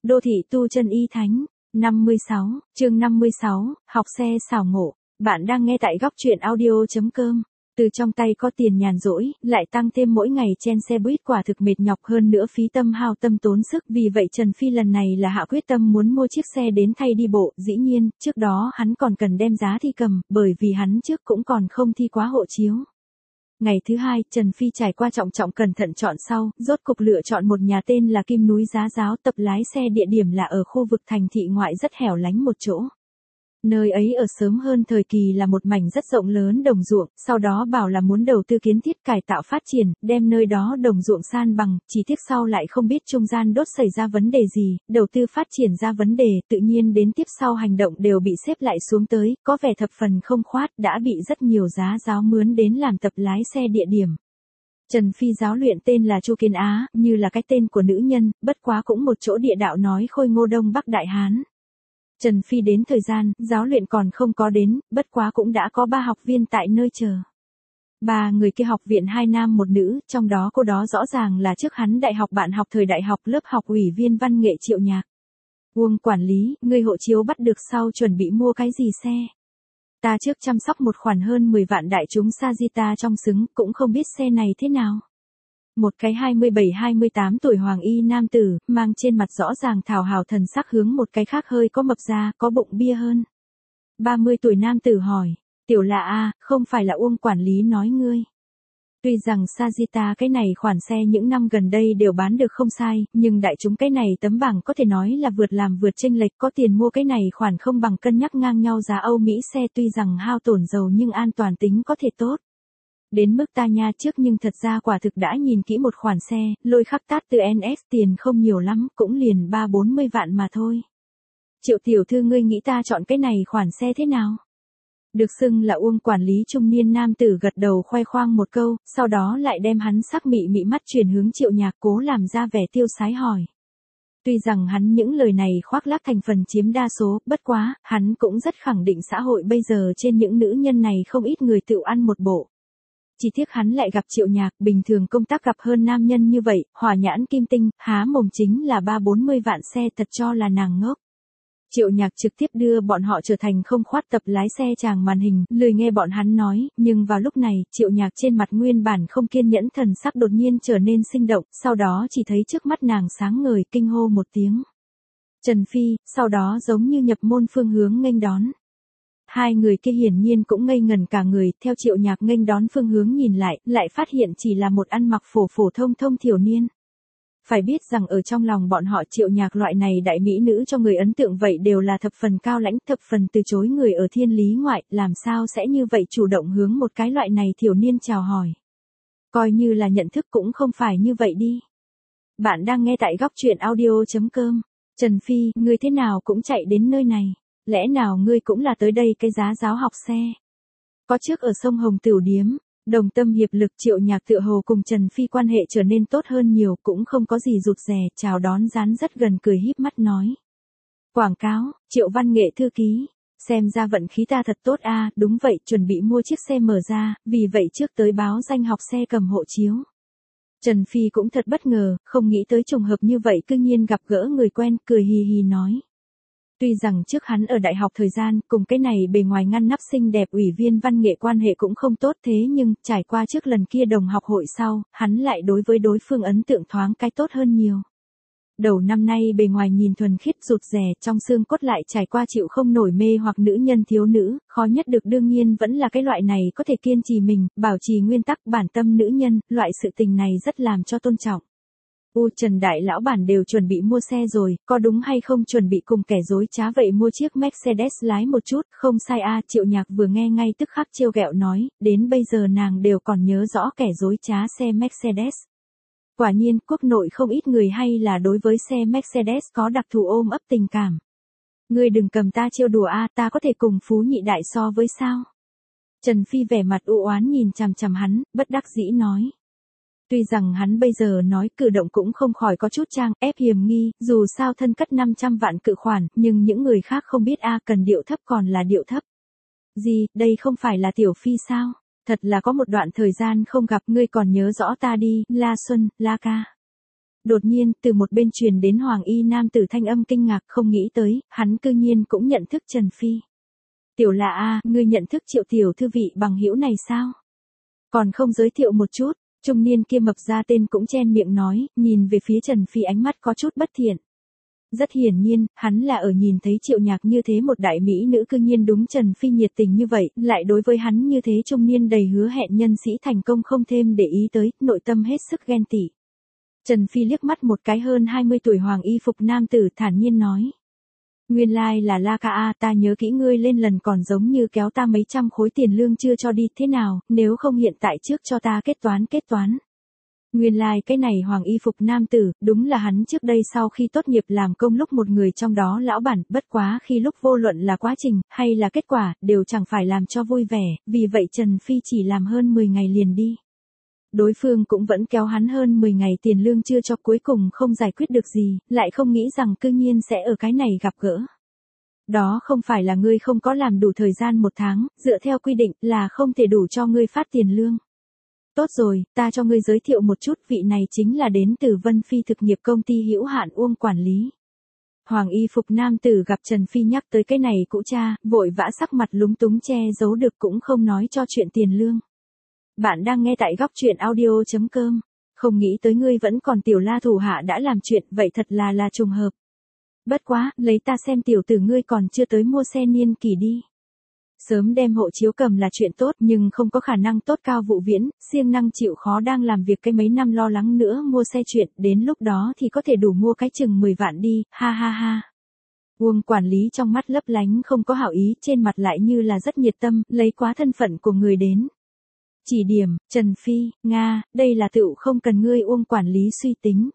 Đô thị tu chân y thánh. 56, chương 56, học xe xảo ngộ. Bạn đang nghe tại góc truyện audio.com. Từ trong tay có tiền nhàn rỗi, lại tăng thêm mỗi ngày chen xe buýt quả thực mệt nhọc, hơn nữa phí tâm hao tâm tốn sức. Vì vậy Trần Phi lần này là hạ quyết tâm muốn mua chiếc xe đến thay đi bộ. Dĩ nhiên, trước đó hắn còn cần đem giá thi cầm, bởi vì hắn trước cũng còn không thi quá hộ chiếu. Ngày thứ hai, Trần Phi trải qua trọng cẩn thận chọn sau, rốt cục lựa chọn một nhà tên là Kim Núi Giá Giáo, tập lái xe địa điểm là ở khu vực thành thị ngoại rất hẻo lánh một chỗ. Nơi ấy ở sớm hơn thời kỳ là một mảnh rất rộng lớn đồng ruộng, sau đó bảo là muốn đầu tư kiến thiết cải tạo phát triển, đem nơi đó đồng ruộng san bằng, chỉ tiếc sau lại không biết trung gian đốt xảy ra vấn đề gì, đầu tư phát triển ra vấn đề, tự nhiên đến tiếp sau hành động đều bị xếp lại xuống tới, có vẻ thập phần không khoát, đã bị rất nhiều giá giáo mướn đến làm tập lái xe địa điểm. Trần Phi giáo luyện tên là Chu Kiến Á, như là cái tên của nữ nhân, bất quá cũng một chỗ địa đạo nói khôi ngô Đông Bắc Đại Hán. Trần Phi đến thời gian, giáo luyện còn không có đến, bất quá cũng đã có 3 học viên tại nơi chờ. 3 người kia học viện 2 nam 1 nữ, trong đó cô đó rõ ràng là trước hắn đại học bạn học thời đại học lớp học ủy viên văn nghệ Triệu Nhạc. Uông quản lý, người hộ chiếu bắt được sau chuẩn bị mua cái gì xe? Ta trước chăm sóc một khoản hơn 10 vạn đại chúng Sagita trong xứng, cũng không biết xe này thế nào. Một cái 27-28 tuổi hoàng y nam tử, mang trên mặt rõ ràng thảo hào thần sắc hướng một cái khác hơi có mập ra, có bụng bia hơn. 30 tuổi nam tử hỏi, tiểu lạ a, không phải là Uông quản lý nói ngươi. Tuy rằng Sagita cái này khoản xe những năm gần đây đều bán được không sai, nhưng đại chúng cái này tấm bảng có thể nói là vượt chênh lệch, có tiền mua cái này khoản không bằng cân nhắc ngang nhau giá Âu Mỹ xe, tuy rằng hao tổn dầu nhưng an toàn tính có thể tốt. Đến mức ta nha trước nhưng thật ra quả thực đã nhìn kỹ một khoản xe, lôi khắc tát từ NS, tiền không nhiều lắm, cũng liền 30-40 vạn mà thôi. Triệu tiểu thư, ngươi nghĩ ta chọn cái này khoản xe thế nào? Được xưng là Uông quản lý trung niên nam tử gật đầu khoe khoang một câu, sau đó lại đem hắn sắc mị mắt chuyển hướng Triệu Nhạc, cố làm ra vẻ tiêu sái hỏi. Tuy rằng hắn những lời này khoác lác thành phần chiếm đa số, bất quá, hắn cũng rất khẳng định xã hội bây giờ trên những nữ nhân này không ít người tự ăn một bộ. Chỉ tiếc hắn lại gặp Triệu Nhạc, bình thường công tác gặp hơn nam nhân như vậy, hỏa nhãn kim tinh, há mồm chính là 30-40 vạn xe, thật cho là nàng ngốc. Triệu Nhạc trực tiếp đưa bọn họ trở thành không khoát tập lái xe chàng màn hình, lười nghe bọn hắn nói, nhưng vào lúc này, Triệu Nhạc trên mặt nguyên bản không kiên nhẫn thần sắc đột nhiên trở nên sinh động, sau đó chỉ thấy trước mắt nàng sáng ngời, kinh hô một tiếng. Trần Phi, sau đó giống như nhập môn phương hướng nghênh đón. Hai người kia hiển nhiên cũng ngây ngẩn cả người, theo Triệu Nhạc nghênh đón phương hướng nhìn lại phát hiện chỉ là một ăn mặc phổ thông thiểu niên. Phải biết rằng ở trong lòng bọn họ Triệu Nhạc loại này đại mỹ nữ cho người ấn tượng vậy đều là thập phần cao lãnh, thập phần từ chối người ở thiên lý ngoại, làm sao sẽ như vậy chủ động hướng một cái loại này thiểu niên chào hỏi. Coi như là nhận thức cũng không phải như vậy đi. Bạn đang nghe tại góc truyện audio.com. Trần Phi, ngươi thế nào cũng chạy đến nơi này. Lẽ nào ngươi cũng là tới đây cái giá giáo học xe? Có trước ở sông Hồng Tửu Điếm, đồng tâm hiệp lực, Triệu Nhạc tựa hồ cùng Trần Phi quan hệ trở nên tốt hơn nhiều, cũng không có gì rụt rè, chào đón dán rất gần, cười híp mắt nói. Quảng cáo, Triệu văn nghệ thư ký, xem ra vận khí ta thật tốt a, đúng vậy, chuẩn bị mua chiếc xe mở ra, vì vậy trước tới báo danh học xe cầm hộ chiếu. Trần Phi cũng thật bất ngờ, không nghĩ tới trùng hợp như vậy, cư nhiên gặp gỡ người quen, cười hì hì nói. Tuy rằng trước hắn ở đại học thời gian, cùng cái này bề ngoài ngăn nắp xinh đẹp ủy viên văn nghệ quan hệ cũng không tốt, thế nhưng, trải qua trước lần kia đồng học hội sau, hắn lại đối với đối phương ấn tượng thoáng cái tốt hơn nhiều. Đầu năm nay bề ngoài nhìn thuần khiết rụt rè, trong xương cốt lại trải qua chịu không nổi mê hoặc nữ nhân thiếu nữ, khó nhất được đương nhiên vẫn là cái loại này có thể kiên trì mình, bảo trì nguyên tắc bản tâm nữ nhân, loại sự tình này rất làm cho tôn trọng. Trần đại lão bản đều chuẩn bị mua xe rồi, có đúng hay không chuẩn bị cùng kẻ dối trá vậy mua chiếc Mercedes lái một chút, không sai a. Triệu Nhạc vừa nghe ngay tức khắc trêu ghẹo nói, đến bây giờ nàng đều còn nhớ rõ kẻ dối trá xe Mercedes. Quả nhiên, quốc nội không ít người hay là đối với xe Mercedes có đặc thù ôm ấp tình cảm. Ngươi đừng cầm ta trêu đùa a, ta có thể cùng Phú Nhị Đại so với sao? Trần Phi vẻ mặt u oán nhìn chằm hắn, bất đắc dĩ nói. Tuy rằng hắn bây giờ nói cử động cũng không khỏi có chút trang ép hiểm nghi, dù sao thân cất 500 vạn cự khoản, nhưng những người khác không biết a, cần điệu thấp còn là điệu thấp. Gì, đây không phải là Tiểu Phi sao? Thật là có một đoạn thời gian không gặp, ngươi còn nhớ rõ ta đi, La Xuân, La ca. Đột nhiên, từ một bên truyền đến Hoàng y nam tử thanh âm kinh ngạc, không nghĩ tới, hắn cư nhiên cũng nhận thức Trần Phi. Tiểu Lạ a, ngươi nhận thức Triệu tiểu thư vị bằng hữu này sao? Còn không giới thiệu một chút, trung niên kia mập ra tên cũng chen miệng nói, nhìn về phía Trần Phi ánh mắt có chút bất thiện. Rất hiển nhiên, hắn là ở nhìn thấy Triệu Nhạc như thế một đại mỹ nữ cư nhiên đúng Trần Phi nhiệt tình như vậy, lại đối với hắn như thế trung niên đầy hứa hẹn nhân sĩ thành công không thêm để ý tới, nội tâm hết sức ghen tị. Trần Phi liếc mắt một cái hơn 20 tuổi hoàng y phục nam tử thản nhiên nói. Nguyên lai là La Ca A, ta nhớ kỹ ngươi lên lần còn giống như kéo ta mấy trăm khối tiền lương chưa cho đi, thế nào, nếu không hiện tại trước cho ta kết toán. Nguyên lai cái này hoàng y phục nam tử, đúng là hắn trước đây sau khi tốt nghiệp làm công lúc một người trong đó lão bản, bất quá khi lúc vô luận là quá trình, hay là kết quả, đều chẳng phải làm cho vui vẻ, vì vậy Trần Phi chỉ làm hơn 10 ngày liền đi. Đối phương cũng vẫn kéo hắn hơn 10 ngày tiền lương chưa cho, cuối cùng không giải quyết được gì, lại không nghĩ rằng cư nhiên sẽ ở cái này gặp gỡ. Đó không phải là ngươi không có làm đủ thời gian một tháng, dựa theo quy định là không thể đủ cho ngươi phát tiền lương. Tốt rồi, ta cho ngươi giới thiệu một chút, vị này chính là đến từ Vân Phi thực nghiệp công ty hữu hạn Uông quản lý. Hoàng y phục nam tử gặp Trần Phi nhắc tới cái này cũ cha, vội vã sắc mặt lúng túng che giấu được cũng không nói cho chuyện tiền lương. Bạn đang nghe tại góc truyện audio.com. Không nghĩ tới ngươi vẫn còn Tiểu La thủ hạ đã làm chuyện, vậy thật là trùng hợp. Bất quá, lấy ta xem tiểu tử ngươi còn chưa tới mua xe niên kỷ đi. Sớm đem hộ chiếu cầm là chuyện tốt nhưng không có khả năng tốt cao vụ viễn, siêng năng chịu khó đang làm việc cái mấy năm lo lắng nữa mua xe chuyện, đến lúc đó thì có thể đủ mua cái chừng 10 vạn đi, ha ha ha. Uông quản lý trong mắt lấp lánh không có hảo ý, trên mặt lại như là rất nhiệt tâm, lấy quá thân phận của người đến. Chỉ điểm, Trần Phi, Nga, đây là tựu không cần ngươi Uông quản lý suy tính.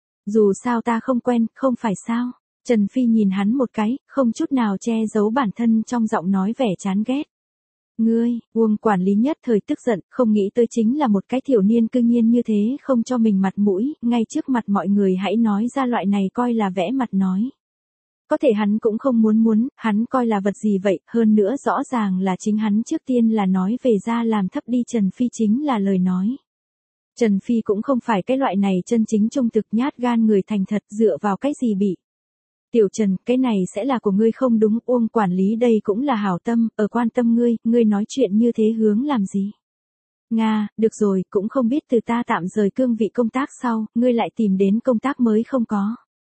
Dù sao ta không quen, không phải sao. Trần Phi nhìn hắn một cái, không chút nào che giấu bản thân trong giọng nói vẻ chán ghét. Ngươi, Uông quản lý nhất thời tức giận, không nghĩ tới chính là một cái thiểu niên cư nhiên như thế không cho mình mặt mũi, ngay trước mặt mọi người hãy nói ra loại này coi là vẽ mặt nói. Có thể hắn cũng không muốn, hắn coi là vật gì vậy, hơn nữa rõ ràng là chính hắn trước tiên là nói về ra làm thấp đi Trần Phi chính là lời nói. Trần Phi cũng không phải cái loại này chân chính trung thực nhát gan người thành thật dựa vào cái gì bị. Tiểu Trần, cái này sẽ là của ngươi không đúng, Uông quản lý đây cũng là hảo tâm, ở quan tâm ngươi nói chuyện như thế hướng làm gì? Nga, được rồi, cũng không biết từ ta tạm rời cương vị công tác sau, ngươi lại tìm đến công tác mới không có.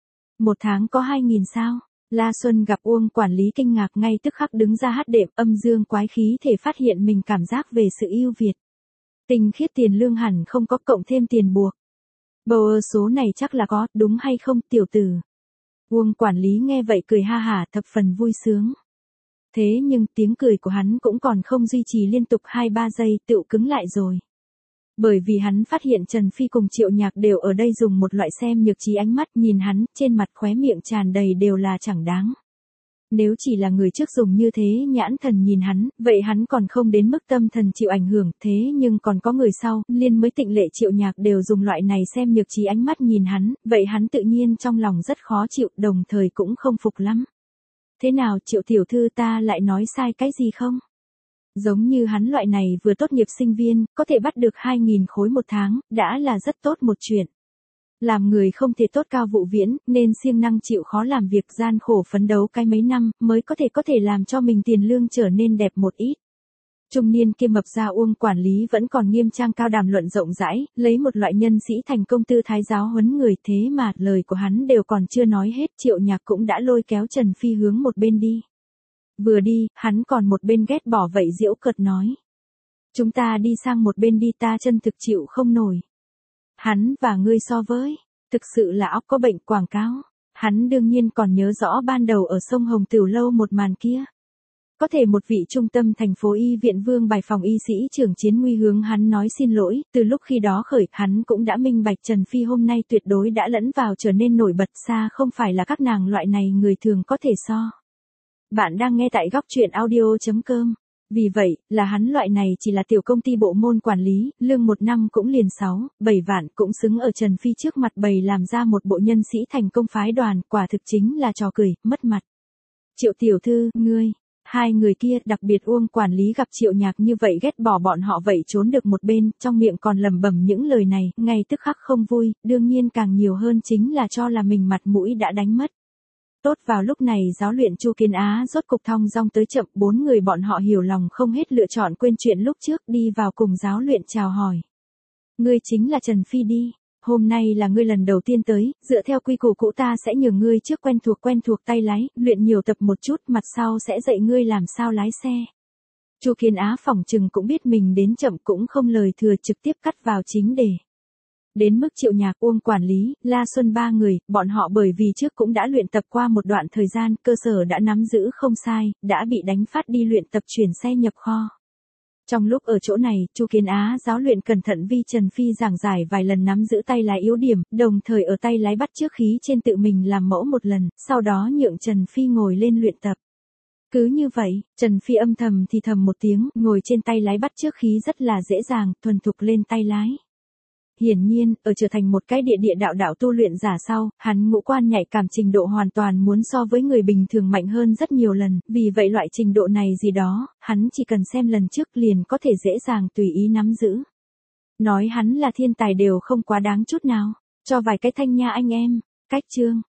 1 tháng có 2.000 sao? La Xuân gặp Uông quản lý kinh ngạc ngay tức khắc đứng ra hát đệm, âm dương quái khí thể phát hiện mình cảm giác về sự ưu việt. Tinh khiết tiền lương hẳn không có cộng thêm tiền buộc. Bầu số này chắc là có, đúng hay không, tiểu tử? Uông quản lý nghe vậy cười ha hả thập phần vui sướng. Thế nhưng tiếng cười của hắn cũng còn không duy trì liên tục 2-3 giây tựu cứng lại rồi. Bởi vì hắn phát hiện Trần Phi cùng Triệu Nhạc đều ở đây dùng một loại xem nhược trí ánh mắt nhìn hắn, trên mặt khóe miệng tràn đầy đều là chẳng đáng. Nếu chỉ là người trước dùng như thế nhãn thần nhìn hắn, vậy hắn còn không đến mức tâm thần chịu ảnh hưởng, thế nhưng còn có người sau, liên mới Tịnh Lệ Triệu Nhạc đều dùng loại này xem nhược trí ánh mắt nhìn hắn, vậy hắn tự nhiên trong lòng rất khó chịu, đồng thời cũng không phục lắm. Thế nào Triệu tiểu thư ta lại nói sai cái gì không? Giống như hắn loại này vừa tốt nghiệp sinh viên, có thể bắt được 2.000 khối 1 tháng, đã là rất tốt một chuyện. Làm người không thể tốt cao vụ viễn, nên siêng năng chịu khó làm việc gian khổ phấn đấu cái mấy năm, mới có thể làm cho mình tiền lương trở nên đẹp một ít. Trung niên kia mập ra Uông quản lý vẫn còn nghiêm trang cao đàm luận rộng rãi, lấy một loại nhân sĩ thành công tư thái giáo huấn người, thế mà lời của hắn đều còn chưa nói hết, Triệu Nhạc cũng đã lôi kéo Trần Phi hướng một bên đi. Vừa đi, hắn còn một bên ghét bỏ vậy giễu cợt nói. Chúng ta đi sang một bên đi, ta chân thực chịu không nổi. Hắn và ngươi so với, thực sự là óc có bệnh quảng cáo. Hắn đương nhiên còn nhớ rõ ban đầu ở sông Hồng Tửu Lâu một màn kia. Có thể một vị trung tâm thành phố y viện Vương Bài phòng y sĩ trưởng Chiến Nguy hướng hắn nói xin lỗi, từ lúc khi đó khởi, hắn cũng đã minh bạch Trần Phi hôm nay tuyệt đối đã lẫn vào trở nên nổi bật, xa không phải là các nàng loại này người thường có thể so. Bạn đang nghe tại góc truyện audio.com. Vì vậy, là hắn loại này chỉ là tiểu công ty bộ môn quản lý, lương 1 năm cũng liền 6-7 vạn, cũng xứng ở Trần Phi trước mặt bày làm ra một bộ nhân sĩ thành công phái đoàn, quả thực chính là trò cười, mất mặt. Triệu tiểu thư, ngươi, Hai người kia, đặc biệt Uông quản lý gặp Triệu Nhạc như vậy ghét bỏ bọn họ vậy trốn được một bên, trong miệng còn lẩm bẩm những lời này, ngay tức khắc không vui, đương nhiên càng nhiều hơn chính là cho là mình mặt mũi đã đánh mất. Tốt vào lúc này giáo luyện Chu Kiến Á rốt cục thong dong tới chậm, 4 người bọn họ hiểu lòng không hết lựa chọn quên chuyện lúc trước đi vào cùng giáo luyện chào hỏi. Ngươi chính là Trần Phi đi. Hôm nay là ngươi lần đầu tiên tới, dựa theo quy củ cũ ta sẽ nhờ ngươi trước quen thuộc tay lái, luyện nhiều tập một chút, mặt sau sẽ dạy ngươi làm sao lái xe. Chu Kiến Á phỏng chừng cũng biết mình đến chậm cũng không lời thừa trực tiếp cắt vào chính đề. Đến mức Triệu Nhạc, Uông quản lý, La Xuân ba người, bọn họ bởi vì trước cũng đã luyện tập qua một đoạn thời gian, cơ sở đã nắm giữ không sai, đã bị đánh phát đi luyện tập chuyển xe nhập kho. Trong lúc ở chỗ này, Chu Kiến Á giáo luyện cẩn thận vi Trần Phi giảng giải vài lần nắm giữ tay lái yếu điểm, đồng thời ở tay lái bắt chước khí trên tự mình làm mẫu một lần, sau đó nhượng Trần Phi ngồi lên luyện tập. Cứ như vậy, Trần Phi âm thầm thì thầm một tiếng, ngồi trên tay lái bắt chước khí rất là dễ dàng, thuần thục lên tay lái. Hiển nhiên, ở trở thành một cái địa đạo tu luyện giả sau, hắn ngũ quan nhạy cảm trình độ hoàn toàn muốn so với người bình thường mạnh hơn rất nhiều lần, vì vậy loại trình độ này gì đó, hắn chỉ cần xem lần trước liền có thể dễ dàng tùy ý nắm giữ. Nói hắn là thiên tài đều không quá đáng chút nào, cho vài cái thanh nha anh em, cách chương.